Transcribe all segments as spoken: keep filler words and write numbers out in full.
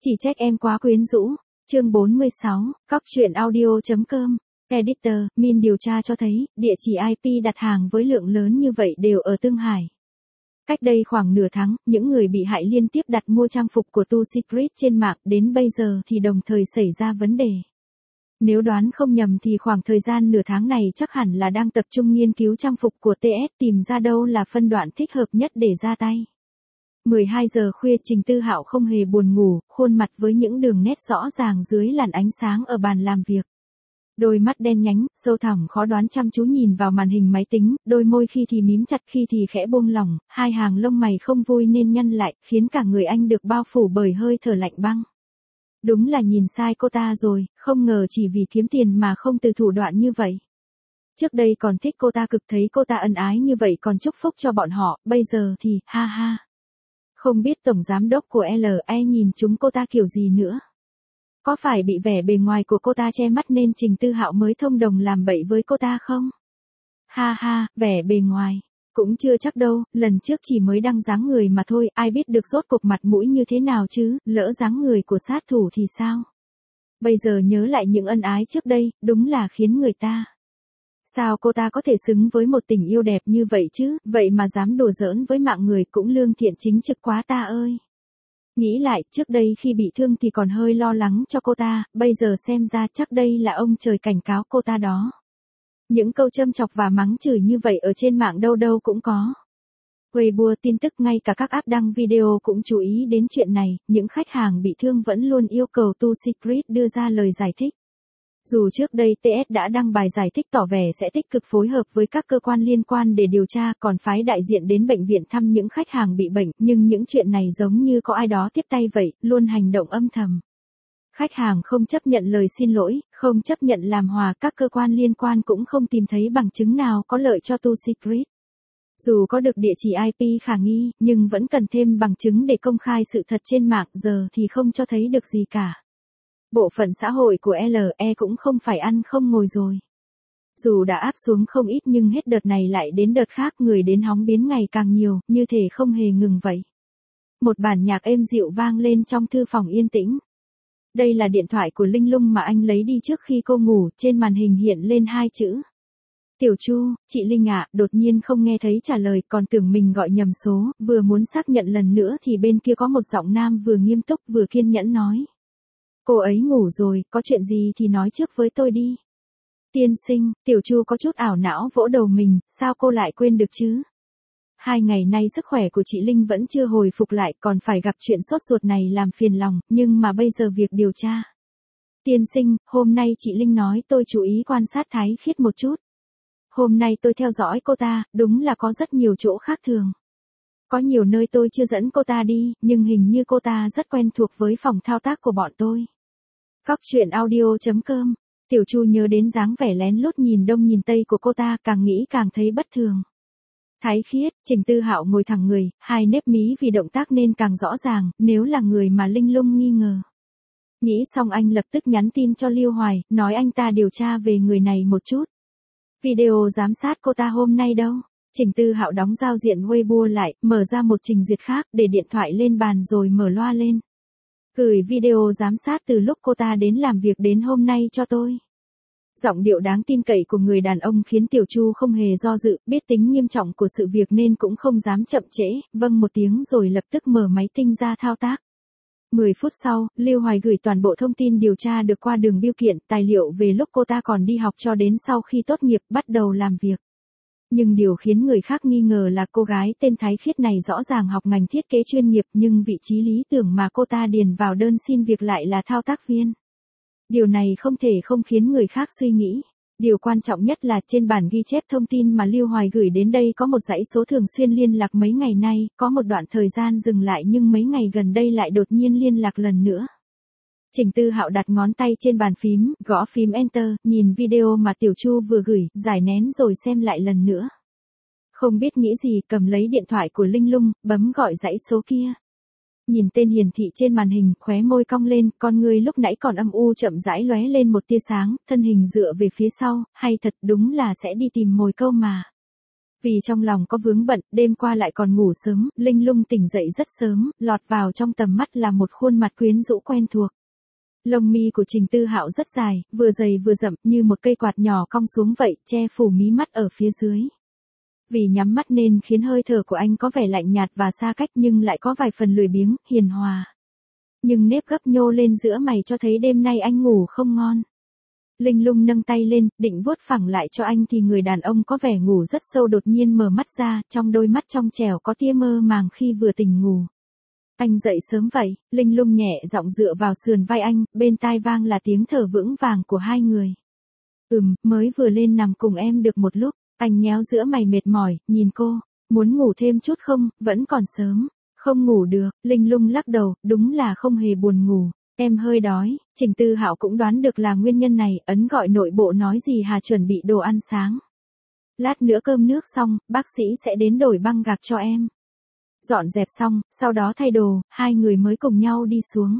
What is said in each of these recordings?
Chỉ trách em quá quyến rũ. Chương bốn mươi sáu, cóc truyện audio.com. Editor, Min điều tra cho thấy, địa chỉ i pê đặt hàng với lượng lớn như vậy đều ở Tương Hải. Cách đây khoảng nửa tháng, những người bị hại liên tiếp đặt mua trang phục của Tu Secret trên mạng, đến bây giờ thì đồng thời xảy ra vấn đề. Nếu đoán không nhầm thì khoảng thời gian nửa tháng này chắc hẳn là đang tập trung nghiên cứu trang phục của tê ét, tìm ra đâu là phân đoạn thích hợp nhất để ra tay. mười hai giờ khuya, Trình Tư Hạo không hề buồn ngủ, khuôn mặt với những đường nét rõ ràng dưới làn ánh sáng ở bàn làm việc. Đôi mắt đen nhánh, sâu thẳm khó đoán chăm chú nhìn vào màn hình máy tính, đôi môi khi thì mím chặt khi thì khẽ buông lỏng, hai hàng lông mày không vui nên nhăn lại, khiến cả người anh được bao phủ bởi hơi thở lạnh băng. Đúng là nhìn sai cô ta rồi, không ngờ chỉ vì kiếm tiền mà không từ thủ đoạn như vậy. Trước đây còn thích cô ta cực, thấy cô ta ân ái như vậy còn chúc phúc cho bọn họ, bây giờ thì, ha ha. Không biết tổng giám đốc của lờ e nhìn chúng cô ta kiểu gì nữa. Có phải bị vẻ bề ngoài của cô ta che mắt nên Trình Tư Hạo mới thông đồng làm bậy với cô ta không? Ha ha, vẻ bề ngoài. Cũng chưa chắc đâu, lần trước chỉ mới đăng dáng người mà thôi, ai biết được rốt cuộc mặt mũi như thế nào chứ, lỡ dáng người của sát thủ thì sao? Bây giờ nhớ lại những ân ái trước đây, đúng là khiến người ta. Sao cô ta có thể xứng với một tình yêu đẹp như vậy chứ, vậy mà dám đùa giỡn với mạng người, cũng lương thiện chính trực quá ta ơi. Nghĩ lại, trước đây khi bị thương thì còn hơi lo lắng cho cô ta, bây giờ xem ra chắc đây là ông trời cảnh cáo cô ta đó. Những câu châm chọc và mắng chửi như vậy ở trên mạng đâu đâu cũng có. Weibo tin tức, ngay cả các app đăng video cũng chú ý đến chuyện này, những khách hàng bị thương vẫn luôn yêu cầu Tu Secret đưa ra lời giải thích. Dù trước đây tê ét đã đăng bài giải thích tỏ vẻ sẽ tích cực phối hợp với các cơ quan liên quan để điều tra, còn phái đại diện đến bệnh viện thăm những khách hàng bị bệnh, nhưng những chuyện này giống như có ai đó tiếp tay vậy, luôn hành động âm thầm. Khách hàng không chấp nhận lời xin lỗi, không chấp nhận làm hòa, các cơ quan liên quan cũng không tìm thấy bằng chứng nào có lợi cho Tu Secret. Dù có được địa chỉ i pê khả nghi, nhưng vẫn cần thêm bằng chứng để công khai sự thật trên mạng, giờ thì không cho thấy được gì cả. Bộ phận xã hội của lờ e cũng không phải ăn không ngồi rồi. Dù đã áp xuống không ít nhưng hết đợt này lại đến đợt khác, người đến hóng biến ngày càng nhiều, như thể không hề ngừng vậy. Một bản nhạc êm dịu vang lên trong thư phòng yên tĩnh. Đây là điện thoại của Linh Lung mà anh lấy đi trước khi cô ngủ, trên màn hình hiện lên hai chữ. Tiểu Chu, chị Linh ạ, đột nhiên không nghe thấy trả lời, còn tưởng mình gọi nhầm số, vừa muốn xác nhận lần nữa thì bên kia có một giọng nam vừa nghiêm túc vừa kiên nhẫn nói. Cô ấy ngủ rồi, có chuyện gì thì nói trước với tôi đi. Tiên sinh, Tiểu Chu có chút ảo não vỗ đầu mình, sao cô lại quên được chứ? Hai ngày nay sức khỏe của chị Linh vẫn chưa hồi phục lại, còn phải gặp chuyện sốt ruột này làm phiền lòng, nhưng mà bây giờ việc điều tra. Tiên sinh, hôm nay chị Linh nói tôi chú ý quan sát Thái Khiết một chút. Hôm nay tôi theo dõi cô ta, đúng là có rất nhiều chỗ khác thường. Có nhiều nơi tôi chưa dẫn cô ta đi, nhưng hình như cô ta rất quen thuộc với phòng thao tác của bọn tôi. Cóc truyện audio.com. Tiểu Chu nhớ đến dáng vẻ lén lút nhìn đông nhìn tây của cô ta, càng nghĩ càng thấy bất thường. Thái Khiết, Trình Tư Hạo ngồi thẳng người, hai nếp mí vì động tác nên càng rõ ràng, nếu là người mà Linh Lung nghi ngờ. Nghĩ xong anh lập tức nhắn tin cho Liêu Hoài, nói anh ta điều tra về người này một chút. Video giám sát cô ta hôm nay đâu? Trình Tư Hạo đóng giao diện Weibo lại, mở ra một trình duyệt khác, để điện thoại lên bàn rồi mở loa lên. Gửi video giám sát từ lúc cô ta đến làm việc đến hôm nay cho tôi. Giọng điệu đáng tin cậy của người đàn ông khiến Tiểu Chu không hề do dự, biết tính nghiêm trọng của sự việc nên cũng không dám chậm trễ, vâng một tiếng rồi lập tức mở máy tính ra thao tác. mười phút sau, Lưu Hoài gửi toàn bộ thông tin điều tra được qua đường bưu kiện, tài liệu về lúc cô ta còn đi học cho đến sau khi tốt nghiệp bắt đầu làm việc. Nhưng điều khiến người khác nghi ngờ là cô gái tên Thái Khiết này rõ ràng học ngành thiết kế chuyên nghiệp, nhưng vị trí lý tưởng mà cô ta điền vào đơn xin việc lại là thao tác viên. Điều này không thể không khiến người khác suy nghĩ. Điều quan trọng nhất là trên bản ghi chép thông tin mà Lưu Hoài gửi đến đây có một dãy số thường xuyên liên lạc mấy ngày nay, có một đoạn thời gian dừng lại nhưng mấy ngày gần đây lại đột nhiên liên lạc lần nữa. Trình Tư Hạo đặt ngón tay trên bàn phím, gõ phím Enter, nhìn video mà Tiểu Chu vừa gửi, giải nén rồi xem lại lần nữa. Không biết nghĩ gì, cầm lấy điện thoại của Linh Lung, bấm gọi dãy số kia. Nhìn tên hiển thị trên màn hình, khóe môi cong lên, con người lúc nãy còn âm u chậm rãi lóe lên một tia sáng, thân hình dựa về phía sau, hay thật, đúng là sẽ đi tìm mồi câu mà. Vì trong lòng có vướng bận, đêm qua lại còn ngủ sớm, Linh Lung tỉnh dậy rất sớm, lọt vào trong tầm mắt là một khuôn mặt quyến rũ quen thuộc. Lông mi của Trình Tư Hạo rất dài, vừa dày vừa rậm như một cây quạt nhỏ cong xuống vậy, che phủ mí mắt ở phía dưới. Vì nhắm mắt nên khiến hơi thở của anh có vẻ lạnh nhạt và xa cách nhưng lại có vài phần lười biếng, hiền hòa. Nhưng nếp gấp nhô lên giữa mày cho thấy đêm nay anh ngủ không ngon. Linh Lung nâng tay lên, định vuốt phẳng lại cho anh thì người đàn ông có vẻ ngủ rất sâu đột nhiên mở mắt ra, trong đôi mắt trong trẻo có tia mơ màng khi vừa tỉnh ngủ. Anh dậy sớm vậy, Linh Lung nhẹ giọng dựa vào sườn vai anh, bên tai vang là tiếng thở vững vàng của hai người. Ừm, mới vừa lên nằm cùng em được một lúc, anh nhéo giữa mày mệt mỏi, nhìn cô, muốn ngủ thêm chút không, vẫn còn sớm, không ngủ được, Linh Lung lắc đầu, đúng là không hề buồn ngủ. Em hơi đói, Trình Tư Hạo cũng đoán được là nguyên nhân này, ấn gọi nội bộ nói gì Hà chuẩn bị đồ ăn sáng. Lát nữa cơm nước xong, bác sĩ sẽ đến đổi băng gạc cho em. Dọn dẹp xong, sau đó thay đồ, hai người mới cùng nhau đi xuống.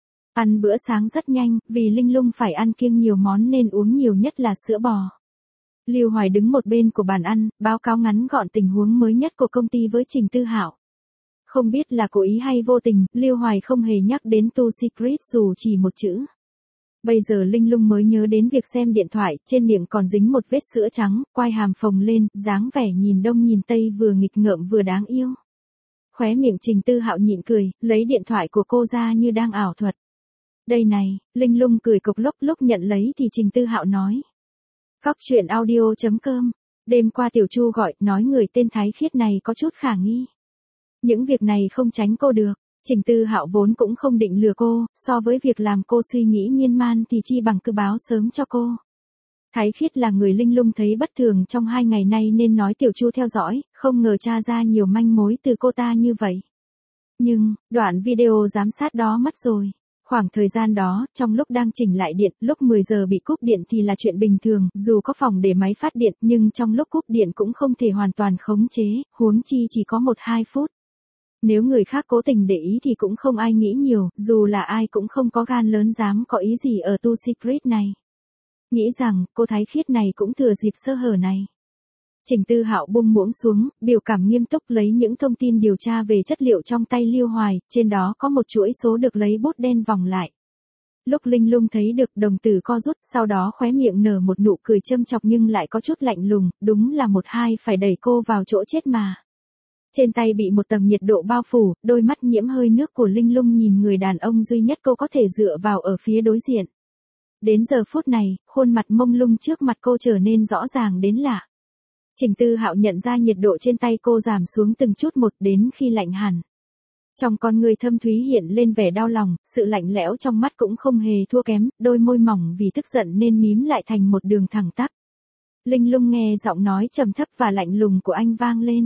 Ăn bữa sáng rất nhanh, vì Linh Lung phải ăn kiêng nhiều món nên uống nhiều nhất là sữa bò. Lưu Hoài đứng một bên của bàn ăn, báo cáo ngắn gọn tình huống mới nhất của công ty với Trình Tư Hạo. Không biết là cố ý hay vô tình, Lưu Hoài không hề nhắc đến Tu Secret dù chỉ một chữ. Bây giờ Linh Lung mới nhớ đến việc xem điện thoại, trên miệng còn dính một vết sữa trắng, quai hàm phồng lên, dáng vẻ nhìn đông nhìn tây vừa nghịch ngợm vừa đáng yêu. Khóe miệng Trình Tư Hạo nhịn cười, lấy điện thoại của cô ra như đang ảo thuật. Đây này, Linh Lung cười cộc lốc, lúc nhận lấy thì Trình Tư Hạo nói. Cóc truyện audio chấm com, đêm qua Tiểu Chu gọi, nói người tên Thái Khiết này có chút khả nghi. Những việc này không tránh cô được, Trình Tư Hạo vốn cũng không định lừa cô, so với việc làm cô suy nghĩ miên man thì chi bằng cứ báo sớm cho cô. Thái Khiết là người Linh Lung thấy bất thường trong hai ngày nay nên nói Tiểu Chu theo dõi, không ngờ tra ra nhiều manh mối từ cô ta như vậy. Nhưng, đoạn video giám sát đó mất rồi. Khoảng thời gian đó, trong lúc đang chỉnh lại điện, lúc mười giờ bị cúp điện thì là chuyện bình thường, dù có phòng để máy phát điện nhưng trong lúc cúp điện cũng không thể hoàn toàn khống chế, huống chi chỉ có một hai phút. Nếu người khác cố tình để ý thì cũng không ai nghĩ nhiều, dù là ai cũng không có gan lớn dám có ý gì ở Tu Secret này. Nghĩ rằng, cô Thái Khiết này cũng thừa dịp sơ hở này. Trình Tư Hạo buông muỗng xuống, biểu cảm nghiêm túc lấy những thông tin điều tra về chất liệu trong tay Lưu Hoài, trên đó có một chuỗi số được lấy bút đen vòng lại. Lúc Linh Lung thấy được đồng tử co rút, sau đó khóe miệng nở một nụ cười châm chọc nhưng lại có chút lạnh lùng, đúng là một hai phải đẩy cô vào chỗ chết mà. Trên tay bị một tầng nhiệt độ bao phủ, đôi mắt nhiễm hơi nước của Linh Lung nhìn người đàn ông duy nhất cô có thể dựa vào ở phía đối diện. Đến giờ phút này, khuôn mặt mông lung trước mặt cô trở nên rõ ràng đến lạ. Trình Tư Hạo nhận ra nhiệt độ trên tay cô giảm xuống từng chút một đến khi lạnh hẳn. Trong con người thâm thúy hiện lên vẻ đau lòng, sự lạnh lẽo trong mắt cũng không hề thua kém, đôi môi mỏng vì tức giận nên mím lại thành một đường thẳng tắp. Linh Lung nghe giọng nói trầm thấp và lạnh lùng của anh vang lên.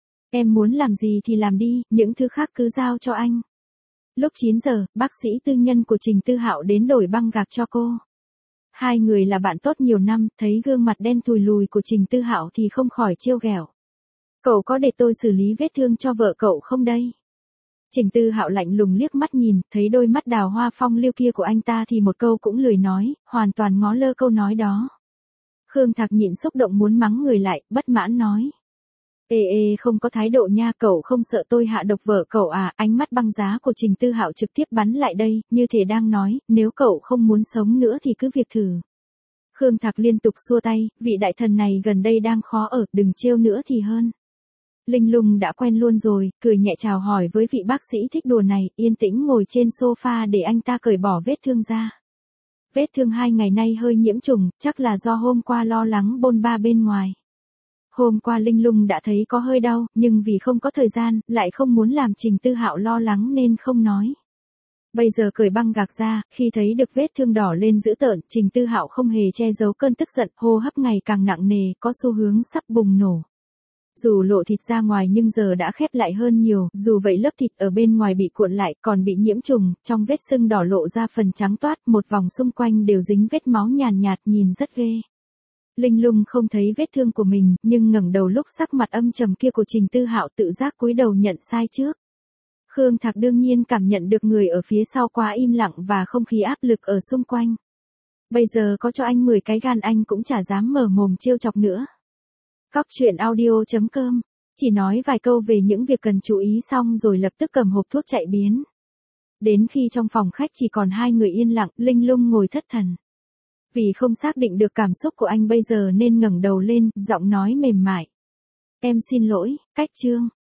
Em muốn làm gì thì làm đi, những thứ khác cứ giao cho anh. Lúc chín giờ, bác sĩ tư nhân của Trình Tư Hạo đến đổi băng gạc cho cô. Hai người là bạn tốt nhiều năm, thấy gương mặt đen thùi lùi của Trình Tư Hạo thì không khỏi trêu ghẹo. Cậu có để tôi xử lý vết thương cho vợ cậu không đây? Trình Tư Hạo lạnh lùng liếc mắt nhìn, thấy đôi mắt đào hoa phong lưu kia của anh ta thì một câu cũng lười nói, hoàn toàn ngó lơ câu nói đó. Khương Thạc nhịn xúc động muốn mắng người lại, bất mãn nói. Ê ê không có thái độ nha, cậu không sợ tôi hạ độc vợ cậu à? Ánh mắt băng giá của Trình Tư Hạo trực tiếp bắn lại đây, như thể đang nói, nếu cậu không muốn sống nữa thì cứ việc thử. Khương Thạc liên tục xua tay, vị đại thần này gần đây đang khó ở, đừng trêu nữa thì hơn. Linh Lung đã quen luôn rồi, cười nhẹ chào hỏi với vị bác sĩ thích đùa này, yên tĩnh ngồi trên sofa để anh ta cởi bỏ vết thương ra. Vết thương hai ngày nay hơi nhiễm trùng, chắc là do hôm qua lo lắng bôn ba bên ngoài. Hôm qua Linh Lung đã thấy có hơi đau, nhưng vì không có thời gian, lại không muốn làm Trình Tư Hạo lo lắng nên không nói. Bây giờ cởi băng gạc ra, khi thấy được vết thương đỏ lên dữ tợn, Trình Tư Hạo không hề che giấu cơn tức giận, hô hấp ngày càng nặng nề, có xu hướng sắp bùng nổ. Dù lộ thịt ra ngoài nhưng giờ đã khép lại hơn nhiều, dù vậy lớp thịt ở bên ngoài bị cuộn lại, còn bị nhiễm trùng, trong vết sưng đỏ lộ ra phần trắng toát, một vòng xung quanh đều dính vết máu nhàn nhạt, nhìn rất ghê. Linh Lung không thấy vết thương của mình, nhưng ngẩng đầu lúc sắc mặt âm trầm kia của Trình Tư Hạo tự giác cúi đầu nhận sai trước. Khương Thạc đương nhiên cảm nhận được người ở phía sau quá im lặng và không khí áp lực ở xung quanh. Bây giờ có cho anh mười cái gan anh cũng chả dám mở mồm trêu chọc nữa. Cóc truyện audio chấm com. Chỉ nói vài câu về những việc cần chú ý xong rồi lập tức cầm hộp thuốc chạy biến. Đến khi trong phòng khách chỉ còn hai người yên lặng, Linh Lung ngồi thất thần. Vì không xác định được cảm xúc của anh bây giờ nên ngẩng đầu lên, giọng nói mềm mại. Em xin lỗi, Cách Trương.